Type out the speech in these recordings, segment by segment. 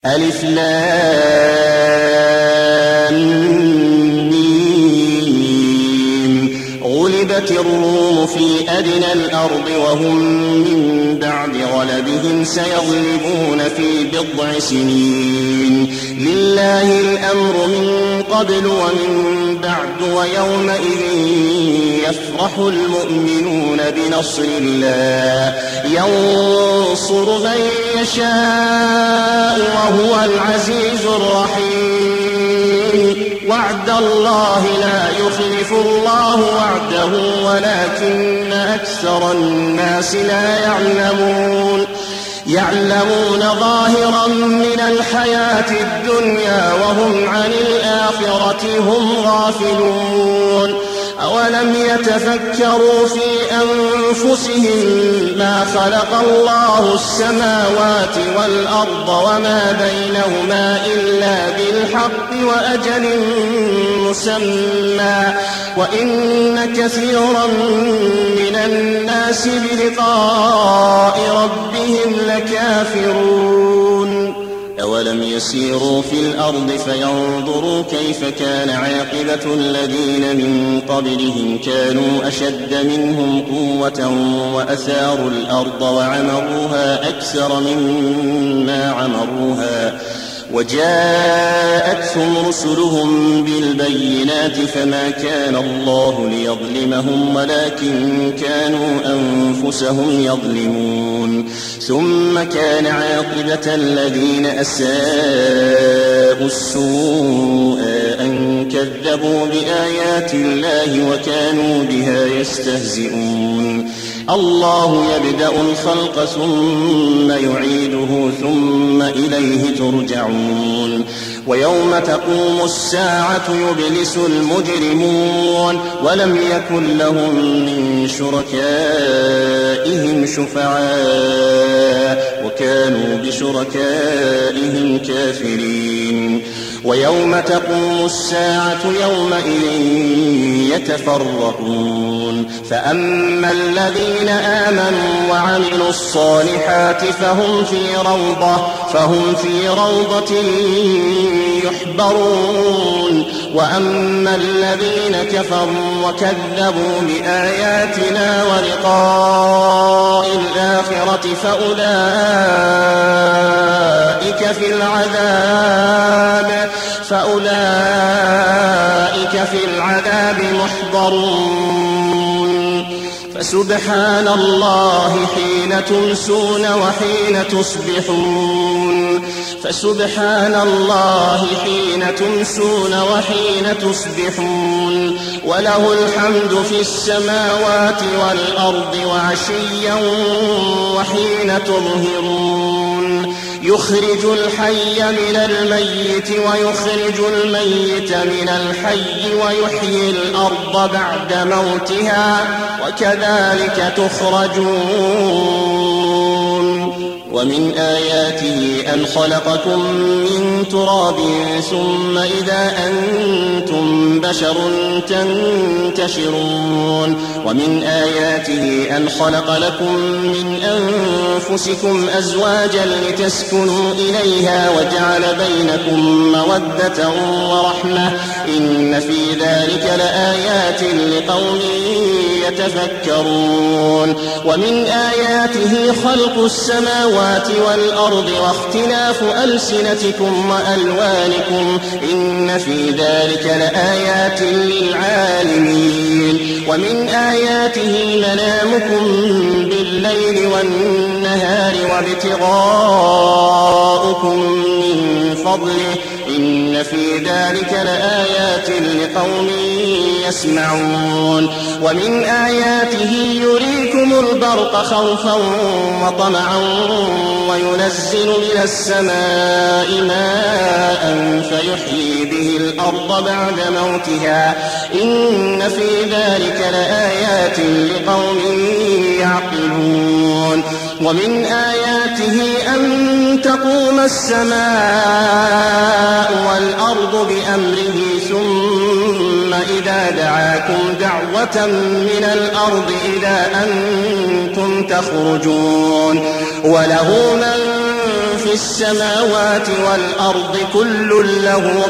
ألف لام ميم. غلبت الروم في أدنى الأرض وهم من بعد غلبهم سيغلبون في بضع سنين. لله الأمر من قبل ومن بعد ويومئذ يفرح المؤمنون بنصر الله ينصر من يشاء وهو العزيز الرحيم. وعد الله لا يخلف الله وعده ولكن أكثر الناس لا يعلمون ظاهرا من الحياة الدنيا وهم عن الآخرة هم غافلون. أولم يتفكروا في أنفسهم ما خلق الله السماوات والأرض وما بينهما إلا بالحق وأجل مسمى وإن كثيرا من الناس بلقاء ربهم لكافرون. أولم يسيروا في الأرض فينظروا كيف كان عاقبة الذين من قبلهم كانوا أشد منهم قوة وأثاروا الأرض وعمروها أكثر مما عمروها وجاءتهم رسلهم بالبينات فما كان الله ليظلمهم ولكن كانوا أنفسهم يظلمون. ثم كان عاقبة الذين أساءوا السوء أن كذبوا بآيات الله وكانوا بها يستهزئون. الله يبدأ الخلق ثم يعيده ثم إليه ترجعون. ويوم تقوم الساعة يبلس المجرمون ولم يكن لهم من شركائهم شفعاء وكانوا بشركائهم كافرين. ويوم تقوم الساعة يومئذ يتفرقون فأما الذين آمنوا وعملوا الصالحات فهم في روضة يحبرون. وأما الذين كفروا وكذبوا بآياتنا ولقاء الآخرة فأولئك في العذاب محضرون. فسبحان الله حين تمسون وحين تصبحون. فسبحان الله حين تمسون وحين تصبحون وله الحمد في السماوات والأرض وعشيا وحين تظهرون. يخرج الحي من الميت ويخرج الميت من الحي ويحيي الأرض بعد موتها وكذلك تخرجون. ومن آياته أن خلقكم من تراب ثم إذا أنتم بشر تنتشرون. ومن آياته أن خلق لكم من أنفسكم أزواجا لتسكنوا إليها وجعل بينكم مودة ورحمة إن في ذلك لآيات لقوم يتفكرون. ومن آياته خلق السماوات والأرض واختلاف ألسنتكم وألوانكم إن في ذلك لآيات للعالمين. ومن آياته منامكم بالليل والنهار وابتغاؤكم من فضله إن في ذلك لآيات لقوم يسمعون. ومن آياته يريكم البرق خوفا وطمعا وينزل من السماء ماء فيحيي به الأرض بعد موتها إن في ذلك لآيات لقوم يعقلون. ومن آياته أن تقوم السماء والأرض بأمره ثم إذا دعاكم دعوة من الأرض إذا أنتم تخرجون. وله من في في السماوات والأرض كل له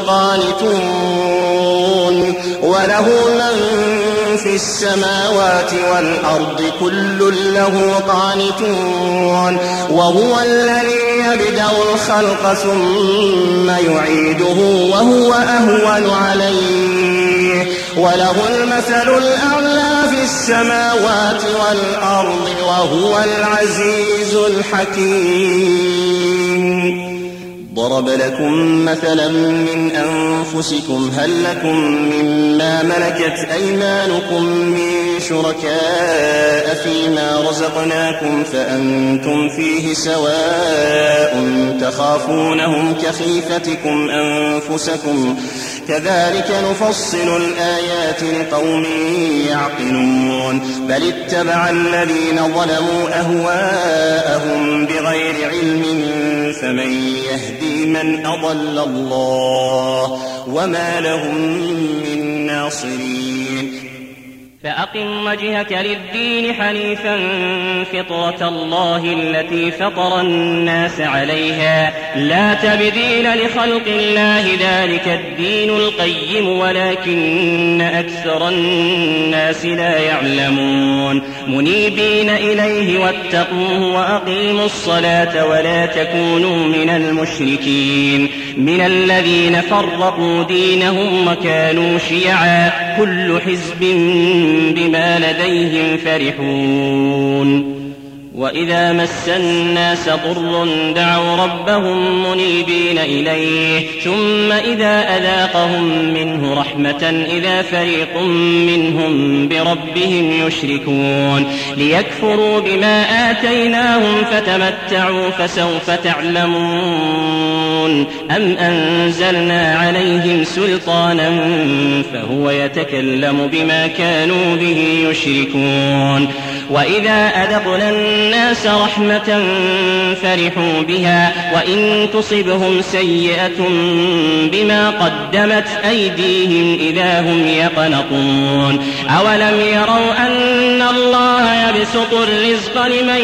قانتون وله من في السماوات والأرض كل له قانتون وهو الذي يبدأ الخلق ثم يعيده وهو أهون عليه وله المثل الأعلى في السماوات والأرض وهو العزيز الحكيم. ضرب لكم مثلا من أنفسكم هل لكم مما ملكت أيمانكم من شركاء فيما رزقناكم فأنتم فيه سواء تخافونهم كخيفتكم أنفسكم كذلك نفصل الآيات لقوم يعقلون بل اتبع الذين ظلموا أهواءهم بغير علم فمن يهدي من أضل الله وما لهم من ناصرين. فأقم وجهك للدين حنيفا فطرة الله التي فطر الناس عليها لا تبديل لخلق الله ذلك الدين القيم ولكن أكثر الناس لا يعلمون. منيبين إليه واتقوه وأقيموا الصلاة ولا تكونوا من المشركين من الذين فرقوا دينهم وكانوا شيعا كل حزب بما لديهم فرحون. وإذا مس الناس ضر دعوا ربهم منيبين إليه ثم إذا أذاقهم منه رحمة إذا فريق منهم بربهم يشركون ليكفروا بما آتيناهم فتمتعوا فسوف تعلمون أم أنزلنا عليهم سلطانا فهو يتكلم بما كانوا به يشركون. وإذا أذقنا الناس رحمة فرحوا بها وإن تصبهم سيئة بما قدمت أيديهم إذا هم يقنطون. أولم يروا أن الله يبسط الرزق لمن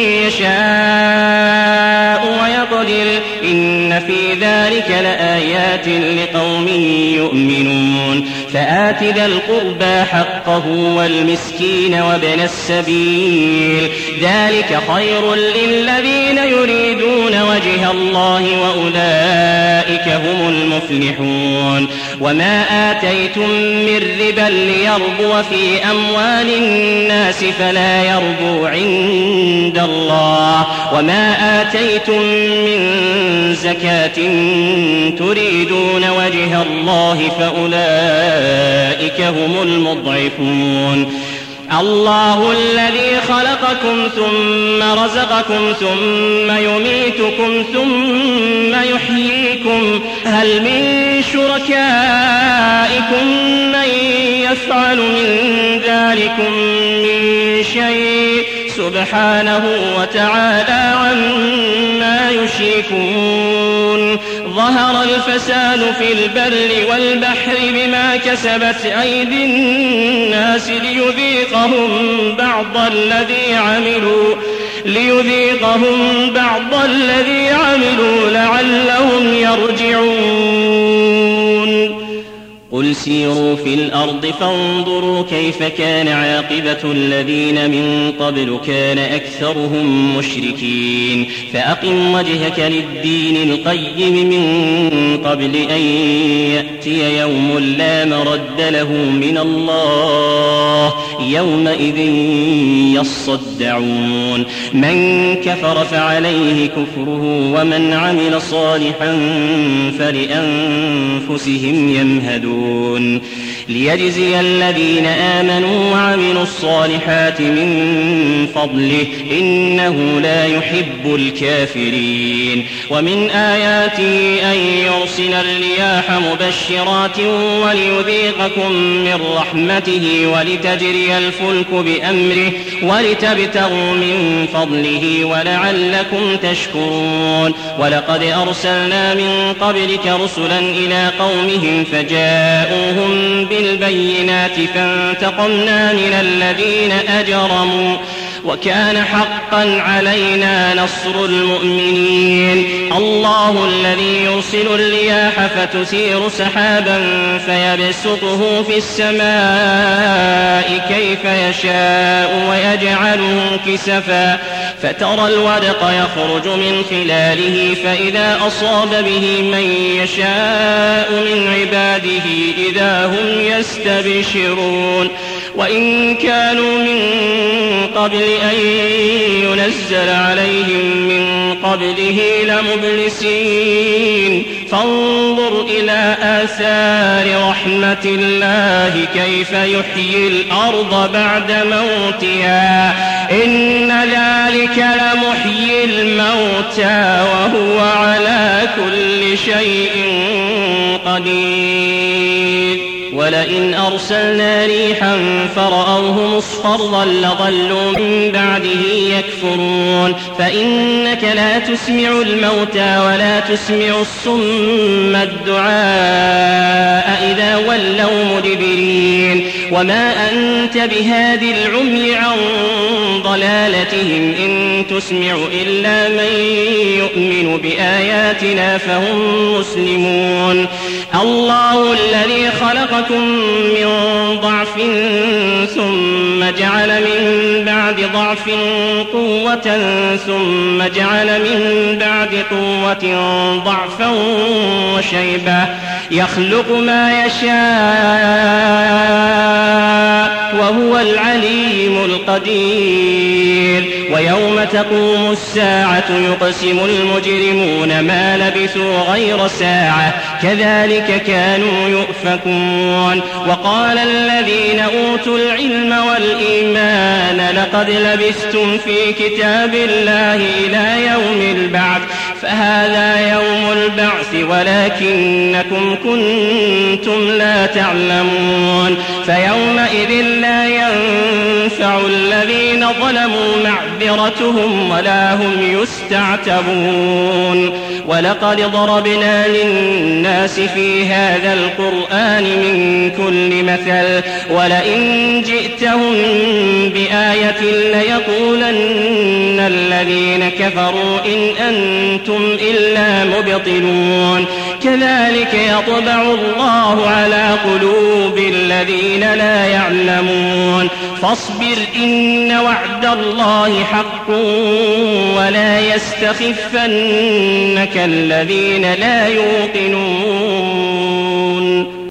يشاء ويقدر إن في ذلك لآيات لقوم يؤمنون. فآت ذا القربى حقه والمسكين وابن السبيل ذلك خير للذين يريدون وجه الله وأولئك هم المفلحون. وما آتيتم من ربا ليربو في أموال الناس فلا يربو عند الله وما آتيتم من زكاة تريدون وجه الله فأولئك هم المضعفون. الله الذي خلقكم ثم رزقكم ثم يميتكم ثم يحييكم هل من شركائكم من يفعل من ذلكم من شيء سبحانه وتعالى عما يشركون. ظهر الفساد في البر والبحر بما كسبت أيدي الناس ليذيقهم بعض الذي عملوا لعلهم يرجعون. قل سيروا في الأرض فانظروا كيف كان عاقبة الذين من قبل كان أكثرهم مشركين. فأقم وجهك للدين القيم من قبل أن يأتي يوم لا مرد له من الله يومئذ يصدعون. من كفر فعليه كفره ومن عمل صالحا فلأنفسهم يمهدون ليجزي الذين آمنوا وعملوا الصالحات من فضله إنه لا يحب الكافرين. ومن آياته أن يرسل الرياح مبشرات وليذيقكم من رحمته ولتجري الفلك بأمره ولتبتغوا من فضله ولعلكم تشكرون. ولقد أرسلنا من قبلك رسلا إلى قومهم فجاءوهم بالبينات فانتقمنا من الذين أجرموا وكان حقا علينا نصر المؤمنين. الله الذي يرسل الرياح فتثير سحابا فيبسطه في السماء كيف يشاء ويجعله كسفا فترى الودق يخرج من خلاله فإذا أصاب به من يشاء من عباده إذا هم يستبشرون. وإن كانوا من قبل أن ينزل عليهم من قبله لمبلسين. فانظر إلى آثار رحمة الله كيف يحيي الأرض بعد موتها إن ذلك لمحيي الموتى وهو على كل شيء قدير. ولئن أرسلنا ريحا فرأوه مصفرا لظلوا من بعده يكفرون. فإنك لا تسمع الموتى ولا تسمع الصم الدعاء إذا ولوا مدبرين. وما أنت بهاد العمي عن ضلالتهم إن تسمع إلا من يؤمن بآياتنا فهم مسلمون. الله الذي خلقكم من ضعف ثم جعل من بعد ضعف قوة ثم جعل من بعد قوة ضعفا وشيبة يخلق ما يشاء وهو العليم القدير. ويوم تقوم الساعة يقسم المجرمون ما لبثوا غير ساعة كذلك كانوا يؤفكون. وقال الذين أوتوا العلم والإيمان لقد لبثتم في كتاب الله إلى يوم البعث فهذا يوم البعث ولكنكم كنتم لا تعلمون. فيومئذ لا ينفع الذين ظلموا معذرتهم ولا هم يستعتبون. ولقد ضربنا للناس في هذا القرآن من كل مثل ولئن جئتهم بآية ليقولن الذين كفروا إن أنتم إلا مبطلون. كذلك يطبع الله على قلوب الذين لا يعلمون. فاصبر إن وعد الله حق ولا يستخفنك الذين لا يوقنون.